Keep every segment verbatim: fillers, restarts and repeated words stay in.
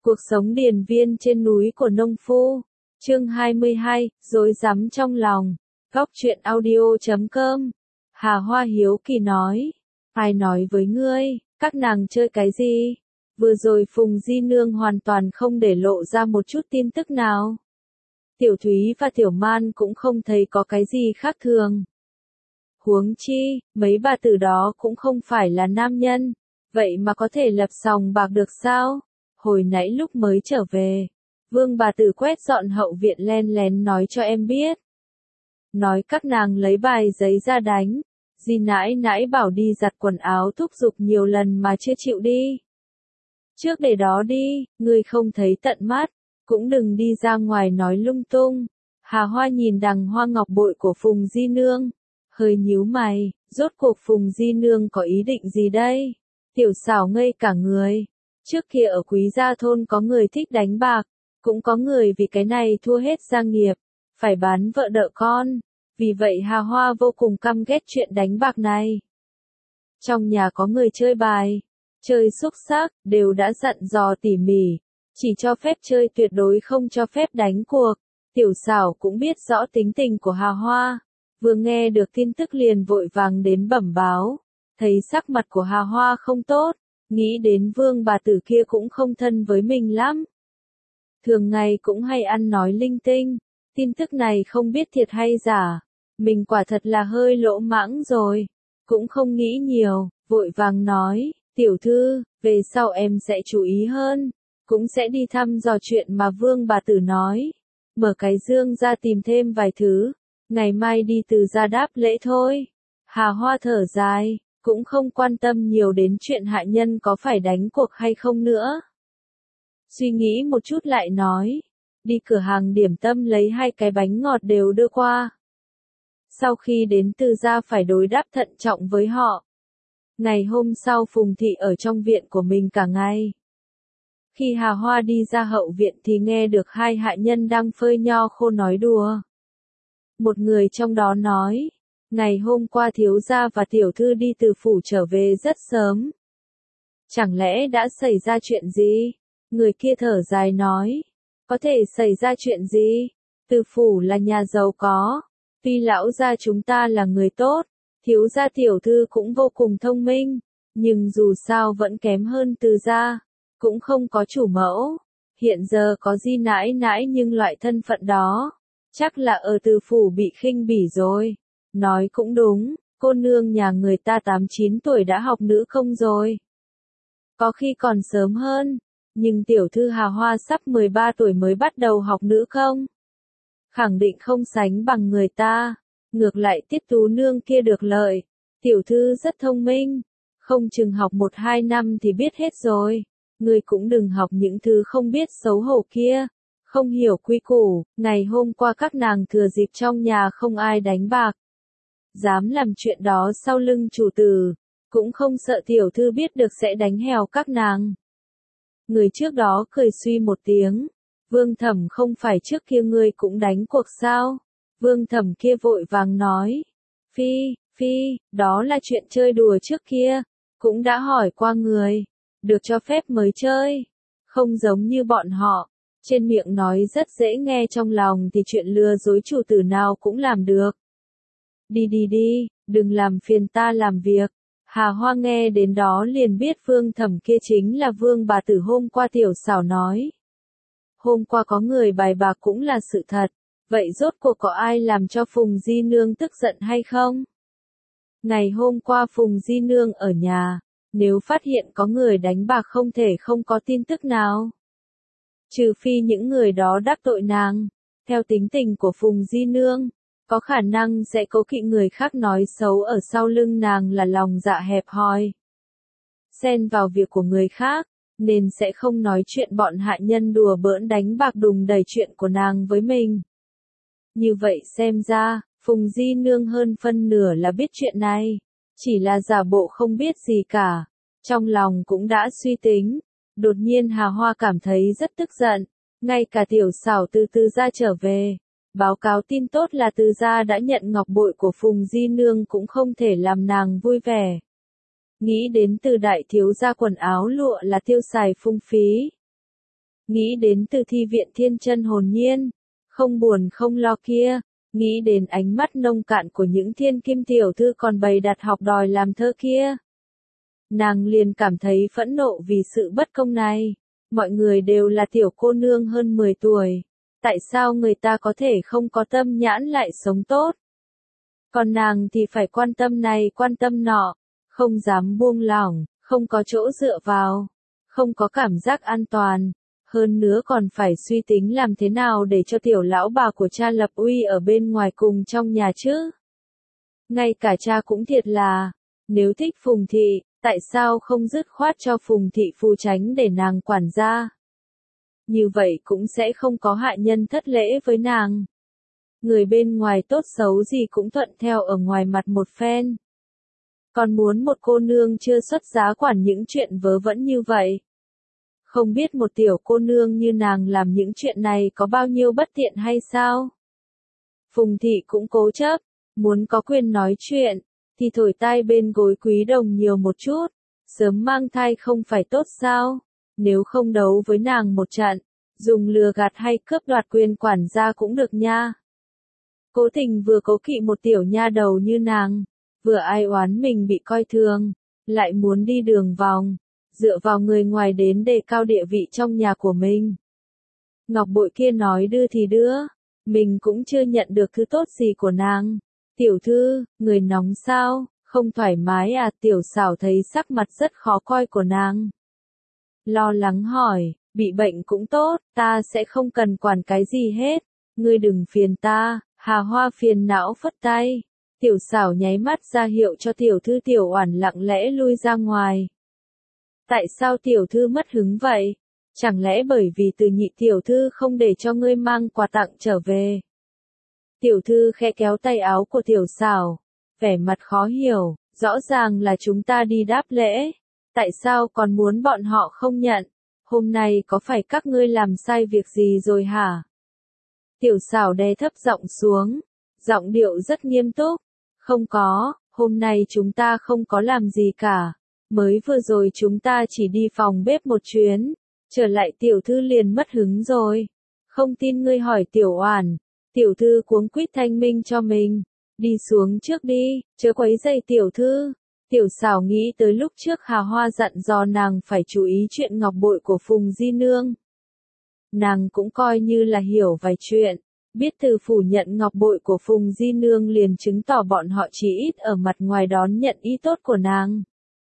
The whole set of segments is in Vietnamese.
Cuộc sống điền viên trên núi của nông phu. Chương hai mươi hai, rối rắm trong lòng. Góc truyện audio chấm com. Hà Hoa hiếu kỳ nói. Ai nói với ngươi, các nàng chơi cái gì? Vừa rồi Phùng Di Nương hoàn toàn không để lộ ra một chút tin tức nào. Tiểu Thúy và Tiểu Man cũng không thấy có cái gì khác thường. Huống chi, mấy bà tử đó cũng không phải là nam nhân, vậy mà có thể lập sòng bạc được sao? Hồi nãy lúc mới trở về, Vương bà tử quét dọn hậu viện len lén nói cho em biết. Nói các nàng lấy bài giấy ra đánh, Di nãi nãi bảo đi giặt quần áo thúc giục nhiều lần mà chưa chịu đi. Trước để đó đi, ngươi không thấy tận mắt, cũng đừng đi ra ngoài nói lung tung. Hà Hoa nhìn đằng hoa ngọc bội của Phùng Di Nương, hơi nhíu mày, rốt cuộc Phùng Di Nương có ý định gì đây? Tiểu xảo ngây cả người. Trước kia ở Quý Gia Thôn có người thích đánh bạc, cũng có người vì cái này thua hết gia nghiệp, phải bán vợ đợ con. Vì vậy Hà Hoa vô cùng căm ghét chuyện đánh bạc này. Trong nhà có người chơi bài, chơi xúc xắc, đều đã dặn dò tỉ mỉ, chỉ cho phép chơi tuyệt đối không cho phép đánh cuộc. Tiểu xảo cũng biết rõ tính tình của Hà Hoa, vừa nghe được tin tức liền vội vàng đến bẩm báo, thấy sắc mặt của Hà Hoa không tốt, nghĩ đến Vương bà tử kia cũng không thân với mình lắm. Thường ngày cũng hay ăn nói linh tinh, tin tức này không biết thiệt hay giả, mình quả thật là hơi lỗ mãng rồi, cũng không nghĩ nhiều, vội vàng nói, tiểu thư, về sau em sẽ chú ý hơn, cũng sẽ đi thăm dò chuyện mà Vương bà tử nói, mở cái dương ra tìm thêm vài thứ, ngày mai đi Từ gia đáp lễ thôi. Hà Hoa thở dài, cũng không quan tâm nhiều đến chuyện hạ nhân có phải đánh cuộc hay không nữa. Suy nghĩ một chút lại nói, đi cửa hàng điểm tâm lấy hai cái bánh ngọt đều đưa qua. Sau khi đến Từ gia phải đối đáp thận trọng với họ. Ngày hôm sau Phùng Thị ở trong viện của mình cả ngày. Khi Hà Hoa đi ra hậu viện thì nghe được hai hạ nhân đang phơi nho khô nói đùa. Một người trong đó nói, ngày hôm qua thiếu gia và tiểu thư đi từ phủ trở về rất sớm. Chẳng lẽ đã xảy ra chuyện gì? Người kia thở dài nói, có thể xảy ra chuyện gì? Từ phủ là nhà giàu có, tuy lão gia chúng ta là người tốt, thiếu gia tiểu thư cũng vô cùng thông minh, nhưng dù sao vẫn kém hơn Từ gia, cũng không có chủ mẫu. Hiện giờ có Di nãi nãi nhưng loại thân phận đó, chắc là ở Từ phủ bị khinh bỉ rồi. Nói cũng đúng, cô nương nhà người ta tám chín tuổi đã học nữ không rồi. Có khi còn sớm hơn, nhưng tiểu thư Hà Hoa sắp mười ba tuổi mới bắt đầu học nữ không? Khẳng định không sánh bằng người ta, ngược lại Tiết Tú nương kia được lợi, tiểu thư rất thông minh, không chừng học một hai năm thì biết hết rồi. Người cũng đừng học những thứ không biết xấu hổ kia, không hiểu quy củ. Ngày hôm qua các nàng thừa dịp trong nhà không ai đánh bạc, dám làm chuyện đó sau lưng chủ tử, cũng không sợ tiểu thư biết được sẽ đánh hèo các nàng. Người trước đó cười suy một tiếng, Vương Thẩm không phải trước kia ngươi cũng đánh cuộc sao? Vương Thẩm kia vội vàng nói, phi, phi, đó là chuyện chơi đùa trước kia, cũng đã hỏi qua người, được cho phép mới chơi, không giống như bọn họ, trên miệng nói rất dễ nghe trong lòng thì chuyện lừa dối chủ tử nào cũng làm được. Đi đi đi, đừng làm phiền ta làm việc. Hà Hoa nghe đến đó liền biết Vương Thẩm kia chính là Vương bà tử hôm qua tiểu xảo nói. Hôm qua có người bài bạc cũng là sự thật, vậy rốt cuộc có ai làm cho Phùng Di Nương tức giận hay không? Ngày hôm qua Phùng Di Nương ở nhà, nếu phát hiện có người đánh bạc không thể không có tin tức nào. Trừ phi những người đó đắc tội nàng, theo tính tình của Phùng Di Nương, có khả năng sẽ cố kỵ người khác nói xấu ở sau lưng nàng là lòng dạ hẹp hòi. Xen vào việc của người khác, nên sẽ không nói chuyện bọn hạ nhân đùa bỡn đánh bạc đùng đẩy chuyện của nàng với mình. Như vậy xem ra, Phùng Di Nương hơn phân nửa là biết chuyện này, chỉ là giả bộ không biết gì cả, trong lòng cũng đã suy tính. Đột nhiên Hà Hoa cảm thấy rất tức giận, ngay cả tiểu xảo từ Từ gia trở về, báo cáo tin tốt là Từ gia đã nhận ngọc bội của Phùng Di Nương cũng không thể làm nàng vui vẻ. Nghĩ đến Từ đại thiếu gia quần áo lụa là tiêu xài phung phí. nghĩ đến từ thi viện thiên chân hồn nhiên, không buồn không lo kia, nghĩ đến ánh mắt nông cạn của những thiên kim tiểu thư còn bày đặt học đòi làm thơ kia. Nàng liền cảm thấy phẫn nộ vì sự bất công này. Mọi người đều là tiểu cô nương hơn mười tuổi. Tại sao người ta có thể không có tâm nhãn lại sống tốt? Còn nàng thì phải quan tâm này quan tâm nọ, không dám buông lỏng, không có chỗ dựa vào, không có cảm giác an toàn. Hơn nữa còn phải suy tính làm thế nào để cho tiểu lão bà của cha lập uy ở bên ngoài cùng trong nhà chứ. Ngay cả cha cũng thiệt là, nếu thích Phùng Thị, tại sao không dứt khoát cho Phùng Thị phù tránh để nàng quản gia? Như vậy cũng sẽ không có hại nhân thất lễ với nàng. Người bên ngoài tốt xấu gì cũng thuận theo ở ngoài mặt một phen. Còn muốn một cô nương chưa xuất giá quản những chuyện vớ vẩn như vậy. Không biết một tiểu cô nương như nàng làm những chuyện này có bao nhiêu bất tiện hay sao? Phùng Thị cũng cố chấp, muốn có quyền nói chuyện, thì thổi tai bên gối Quý Đồng nhiều một chút, sớm mang thai không phải tốt sao? Nếu không đấu với nàng một trận, dùng lừa gạt hay cướp đoạt quyền quản gia cũng được nha. Cố Tình vừa cố kỵ một tiểu nha đầu như nàng, vừa ai oán mình bị coi thường, lại muốn đi đường vòng, dựa vào người ngoài đến đề cao địa vị trong nhà của mình. Ngọc bội kia nói đưa thì đưa, mình cũng chưa nhận được thứ tốt gì của nàng. Tiểu thư, người nóng sao, không thoải mái à? Tiểu Xảo thấy sắc mặt rất khó coi của nàng. Lo lắng hỏi, bị bệnh cũng tốt, ta sẽ không cần quản cái gì hết, ngươi đừng phiền ta. Hà Hoa phiền não phất tay. Tiểu Xảo nháy mắt ra hiệu cho tiểu thư Tiểu Oản lặng lẽ lui ra ngoài. Tại sao tiểu thư mất hứng vậy? Chẳng lẽ bởi vì Từ Nhị tiểu thư không để cho ngươi mang quà tặng trở về? Tiểu thư khẽ kéo tay áo của Tiểu Xảo, vẻ mặt khó hiểu, rõ ràng là chúng ta đi đáp lễ, tại sao còn muốn bọn họ không nhận? Hôm nay có phải các ngươi làm sai việc gì rồi hả? Tiểu Xảo đè thấp giọng xuống, giọng điệu rất nghiêm túc. Không có, hôm nay chúng ta không có làm gì cả. Mới vừa rồi chúng ta chỉ đi phòng bếp một chuyến, trở lại tiểu thư liền mất hứng rồi. Không tin ngươi hỏi Tiểu Oản. Tiểu thư cuống quýt thanh minh cho mình. Đi xuống trước đi, chớ quấy rầy tiểu thư. Tiểu Xảo nghĩ tới lúc trước Hà Hoa dặn dò nàng phải chú ý chuyện ngọc bội của Phùng Di Nương. Nàng cũng coi như là hiểu vài chuyện, biết từ phủ nhận ngọc bội của Phùng Di Nương liền chứng tỏ bọn họ chỉ ít ở mặt ngoài đón nhận ý tốt của nàng.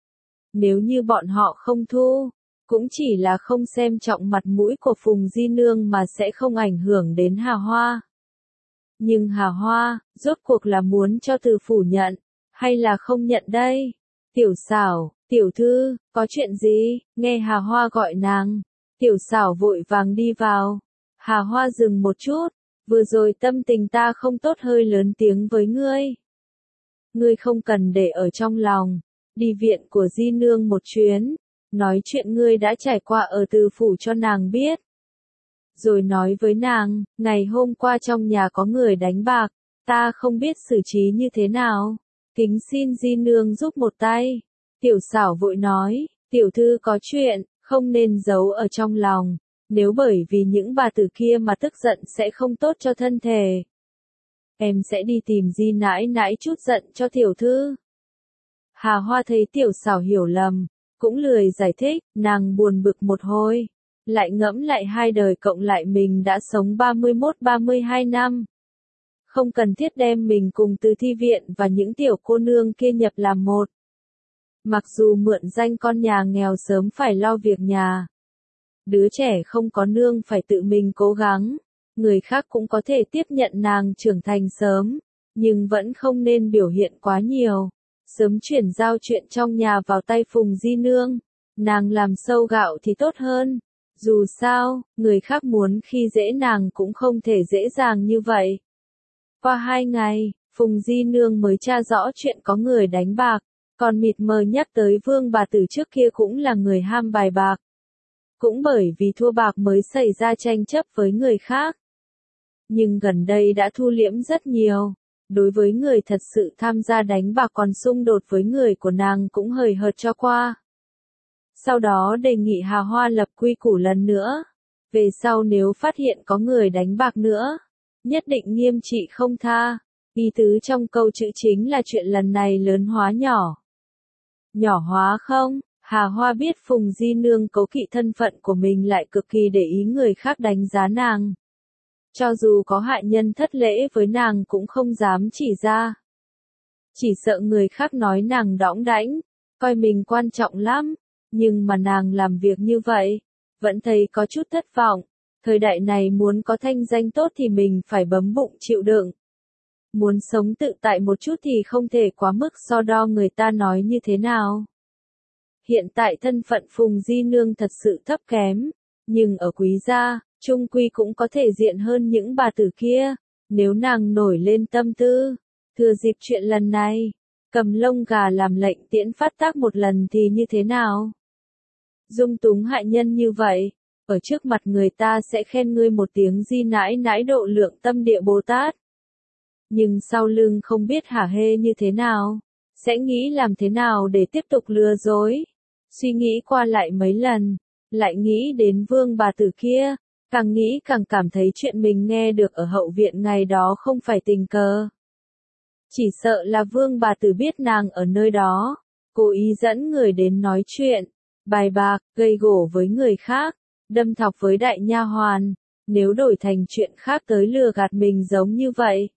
Nếu như bọn họ không thu, cũng chỉ là không xem trọng mặt mũi của Phùng Di Nương mà sẽ không ảnh hưởng đến Hà Hoa. Nhưng Hà Hoa, rốt cuộc là muốn cho từ phủ nhận, hay là không nhận đây? Tiểu Xảo, tiểu thư, có chuyện gì? Nghe Hà Hoa gọi nàng. Tiểu Xảo vội vàng đi vào. Hà Hoa dừng một chút, vừa rồi tâm tình ta không tốt hơi lớn tiếng với ngươi. Ngươi không cần để ở trong lòng, đi viện của Di Nương một chuyến, nói chuyện ngươi đã trải qua ở từ phủ cho nàng biết. Rồi nói với nàng, ngày hôm qua trong nhà có người đánh bạc, ta không biết xử trí như thế nào, kính xin Di Nương giúp một tay. Tiểu Xảo vội nói, tiểu thư có chuyện, không nên giấu ở trong lòng, nếu bởi vì những bà tử kia mà tức giận sẽ không tốt cho thân thể. Em sẽ đi tìm Di nãi nãi chút giận cho tiểu thư. Hà Hoa thấy Tiểu Xảo hiểu lầm, cũng lười giải thích, nàng buồn bực một hồi, lại ngẫm lại hai đời cộng lại mình đã sống ba mươi mốt ba mươi hai năm. Không cần thiết đem mình cùng Từ Thi viện và những tiểu cô nương kia nhập làm một. Mặc dù mượn danh con nhà nghèo sớm phải lo việc nhà. Đứa trẻ không có nương phải tự mình cố gắng. Người khác cũng có thể tiếp nhận nàng trưởng thành sớm, nhưng vẫn không nên biểu hiện quá nhiều. Sớm chuyển giao chuyện trong nhà vào tay Phùng Di Nương. Nàng làm sâu gạo thì tốt hơn. Dù sao, người khác muốn khi dễ nàng cũng không thể dễ dàng như vậy. Qua hai ngày, Phùng Di Nương mới tra rõ chuyện có người đánh bạc, còn mịt mờ nhắc tới Vương bà tử trước kia cũng là người ham bài bạc. Cũng bởi vì thua bạc mới xảy ra tranh chấp với người khác. Nhưng gần đây đã thu liễm rất nhiều. Đối với người thật sự tham gia đánh bạc còn xung đột với người của nàng cũng hời hợt cho qua. Sau đó đề nghị Hà Hoa lập quy củ lần nữa. Về sau nếu phát hiện có người đánh bạc nữa, nhất định nghiêm trị không tha. Ý tứ trong câu chữ chính là chuyện lần này lớn hóa nhỏ. Nhỏ hóa không? Hà Hoa biết Phùng Di Nương cấu kỵ thân phận của mình lại cực kỳ để ý người khác đánh giá nàng. Cho dù có hại nhân thất lễ với nàng cũng không dám chỉ ra. Chỉ sợ người khác nói nàng đõng đãnh, coi mình quan trọng lắm, nhưng mà nàng làm việc như vậy, vẫn thấy có chút thất vọng. Thời đại này muốn có thanh danh tốt thì mình phải bấm bụng chịu đựng. Muốn sống tự tại một chút thì không thể quá mức so đo người ta nói như thế nào. Hiện tại thân phận Phùng Di Nương thật sự thấp kém, nhưng ở Quý gia, chung quy cũng có thể diện hơn những bà tử kia. Nếu nàng nổi lên tâm tư, thừa dịp chuyện lần này, cầm lông gà làm lệnh tiễn phát tác một lần thì như thế nào? Dung túng hại nhân như vậy, ở trước mặt người ta sẽ khen ngươi một tiếng di nãi nãi độ lượng tâm địa Bồ Tát. Nhưng sau lưng không biết hả hê như thế nào, sẽ nghĩ làm thế nào để tiếp tục lừa dối. Suy nghĩ qua lại mấy lần, lại nghĩ đến vương bà tử kia, càng nghĩ càng cảm thấy chuyện mình nghe được ở hậu viện ngày đó không phải tình cờ. Chỉ sợ là vương bà tử biết nàng ở nơi đó, cố ý dẫn người đến nói chuyện, bài bạc, gây gổ với người khác, đâm thọc với đại nha hoàn. Nếu đổi thành chuyện khác tới lừa gạt mình giống như vậy,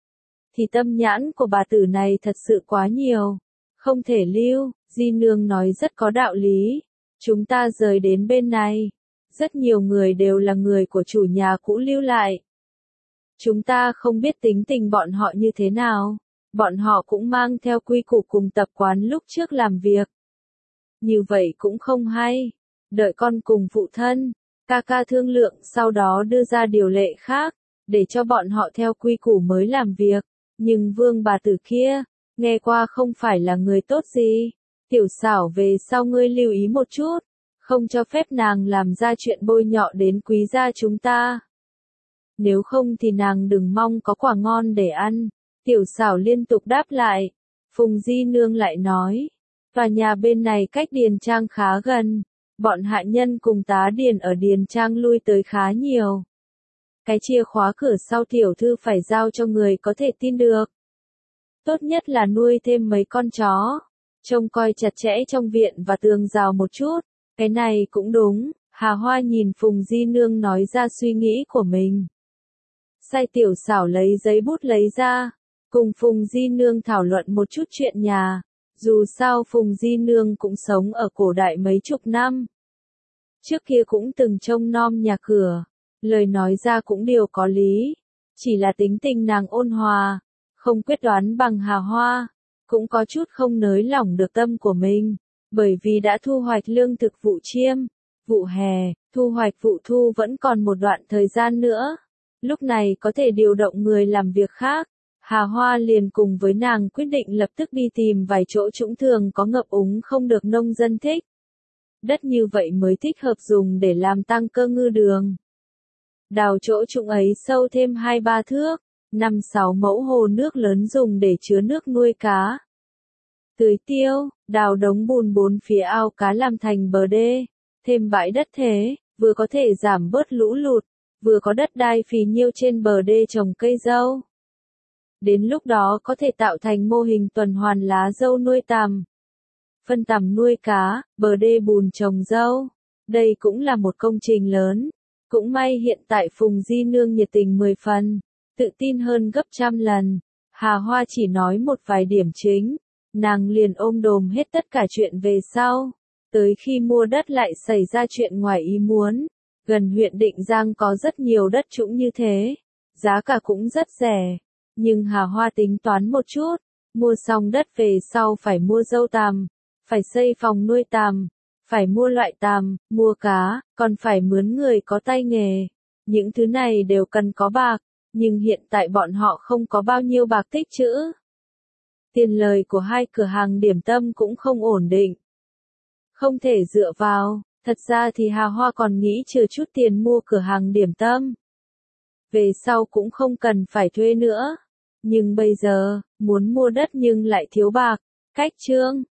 thì tâm nhãn của bà tử này thật sự quá nhiều, không thể lưu. Di Nương nói rất có đạo lý, chúng ta rời đến bên này, rất nhiều người đều là người của chủ nhà cũ lưu lại. Chúng ta không biết tính tình bọn họ như thế nào, bọn họ cũng mang theo quy củ cùng tập quán lúc trước làm việc. Như vậy cũng không hay, đợi con cùng phụ thân, ca ca thương lượng sau đó đưa ra điều lệ khác, để cho bọn họ theo quy củ mới làm việc. Nhưng vương bà tử kia, nghe qua không phải là người tốt gì. Tiểu xảo về sau ngươi lưu ý một chút, không cho phép nàng làm ra chuyện bôi nhọ đến Quý gia chúng ta. Nếu không thì nàng đừng mong có quả ngon để ăn. Tiểu xảo liên tục đáp lại. Phùng Di Nương lại nói, tòa nhà bên này cách Điền Trang khá gần, bọn hạ nhân cùng tá điền ở Điền Trang lui tới khá nhiều. Cái chìa khóa cửa sau tiểu thư phải giao cho người có thể tin được. Tốt nhất là nuôi thêm mấy con chó, trông coi chặt chẽ trong viện và tường rào một chút. Cái này cũng đúng. Hà Hoa nhìn Phùng Di Nương nói ra suy nghĩ của mình. Sai tiểu xảo lấy giấy bút lấy ra, cùng Phùng Di Nương thảo luận một chút chuyện nhà. Dù sao Phùng Di Nương cũng sống ở cổ đại mấy chục năm. Trước kia cũng từng trông nom nhà cửa, lời nói ra cũng đều có lý. Chỉ là tính tình nàng ôn hòa, không quyết đoán bằng Hà Hoa, cũng có chút không nới lỏng được tâm của mình. Bởi vì đã thu hoạch lương thực vụ chiêm, vụ hè, thu hoạch vụ thu vẫn còn một đoạn thời gian nữa. Lúc này có thể điều động người làm việc khác. Hà Hoa liền cùng với nàng quyết định lập tức đi tìm vài chỗ trũng thường có ngập úng không được nông dân thích. Đất như vậy mới thích hợp dùng để làm tăng cơ ngư đường. Đào chỗ trũng ấy sâu thêm hai ba thước, năm sáu mẫu hồ nước lớn dùng để chứa nước nuôi cá. Tưới tiêu, đào đống bùn bốn phía ao cá làm thành bờ đê, thêm bãi đất thế, vừa có thể giảm bớt lũ lụt, vừa có đất đai phì nhiêu trên bờ đê trồng cây dâu. Đến lúc đó có thể tạo thành mô hình tuần hoàn lá dâu nuôi tằm, phân tằm nuôi cá, bờ đê bùn trồng dâu. Đây cũng là một công trình lớn. Cũng may hiện tại Phùng Di Nương nhiệt tình mười phần, tự tin hơn gấp trăm lần. Hà Hoa chỉ nói một vài điểm chính, nàng liền ôm đồm hết tất cả chuyện về sau. Tới khi mua đất lại xảy ra chuyện ngoài ý muốn. Gần huyện Định Giang có rất nhiều đất trũng như thế, giá cả cũng rất rẻ. Nhưng Hà Hoa tính toán một chút, mua xong đất về sau phải mua dâu tằm, phải xây phòng nuôi tằm, phải mua loại tằm, mua cá, còn phải mướn người có tay nghề. Những thứ này đều cần có bạc, nhưng hiện tại bọn họ không có bao nhiêu bạc tích trữ. Tiền lời của hai cửa hàng điểm tâm cũng không ổn định. Không thể dựa vào, thật ra thì Hà Hoa còn nghĩ trừ chút tiền mua cửa hàng điểm tâm. Về sau cũng không cần phải thuê nữa. Nhưng bây giờ, muốn mua đất nhưng lại thiếu bạc. Cách chương